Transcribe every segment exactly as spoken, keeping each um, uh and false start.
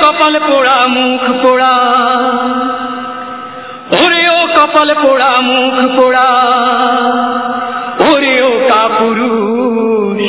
কপাল পোড়া মুখ পোড়া, ওরে ও কপাল পোড়া মুখ পোড়া, ওরে ও কাপুরুষ,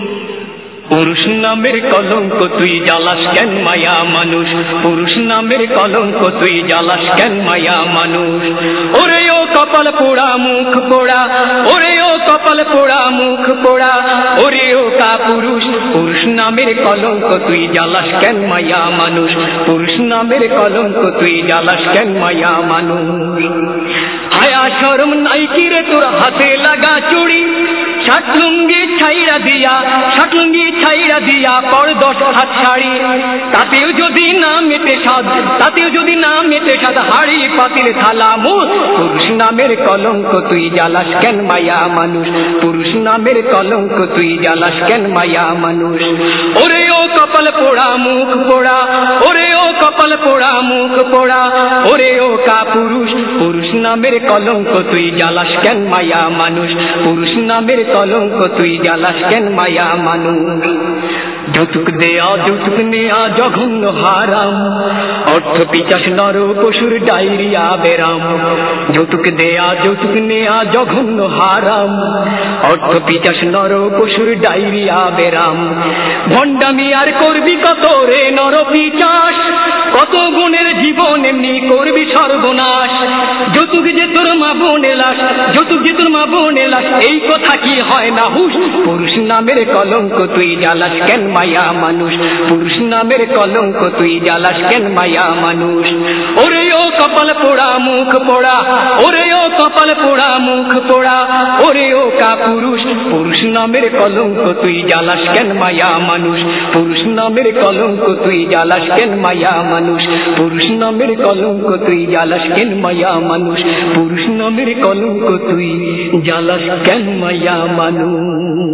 পুরুষ নামের কলঙ্ক তুই জ্বালাস কেন মায়া মানুষ, পুরুষ নামের কলঙ্ক তুই জ্বালাস কেন মায়া মানুষ। ওরে ও কপাল পোড়া মুখ পোড়া, ওরে ও কপাল পোড়া মুখ পোড়া, ওরে ও কাপুরুষ, পুরুষ নামের কলঙ্ক তুই জ্বালাস কেন মায়া মানুষ, পুরুষ নামের কলঙ্ক তুই জ্বালাস কেন মায়া মানুষ। হায়া শরম নাই কি রে তোর হাতে লাগা চুড়ি, ষাট লুঙ্গি ছাইরা দিয়া, ষাট লুঙ্গি ছাইরা দিয়া পর দশ হাত শাড়ি, তাতেও যদি না মেটে সাদ, তাতেও যদি না মেটে সাদ হাড়ি পাতিল থালা মুখ, পুরুষ নামের কলঙ্ক তুই জ্বালাস কেন মায়া মানুষ, পুরুষ নামের কলঙ্ক তুই জ্বালাস কেন মায়া মানুষ। ওরে ও কপাল পোড়া মুখ পোড়া, ওরে ও কপাল পোড়া মুখ পোড়া, ওরে ও কাপুরুষ, পুরুষ নামের কলঙ্ক তুই জ্বালাস কেন মায়া মানুষ, পুরুষ নামের কলঙ্ক তুই জ্বালাস কেন মায়া মানুষ। যৌতুক দেয়া যৌতুক নেয়া জঘন্য হারাম, অর্থ পিচাস নর পশুর ডায়রিয়া বেরাম, যৌতুক দেয়া যৌতুক নেয়া জঘন্য হারাম, অর্থ পিচাস নর পশুর ডায়রিয়া বেরাম। ভণ্ডামি আর করবি কত রে নর পিচাস, কত গুণের জীবন এমনি করবি সর্বনাশ। যৌতুক যে তোর মা বোনের লাশ, যৌতুক যে তোর মা বোনের লাশ, এই কথা কি হয় না হুশ, পুরুষ নামের কলঙ্ক তুই জ্বালাস কেন মায়া মানুষ, পুরুষ নামের কলঙ্ক তুই জ্বালাস কেন মায়া মানুষ। ওরে ও কপাল পোড়া মুখ পোড়া, ওরে ও কপাল পোড়া মুখ পোড়া, ওরে ও কাপুরুষ, পুরুষ নামের কলঙ্ক তুই জ্বালাস কেন মায়া মানুষ, পুরুষ নামের কলঙ্ক তুই জ্বালাস কেন মায়া মানুষ, পুরুষ নামের কলঙ্ক তুই জ্বালাস কেন মায়া মানুষ, পুরুষ নামের কলঙ্ক তুই জ্বালাস কেন মায়া মানুষ।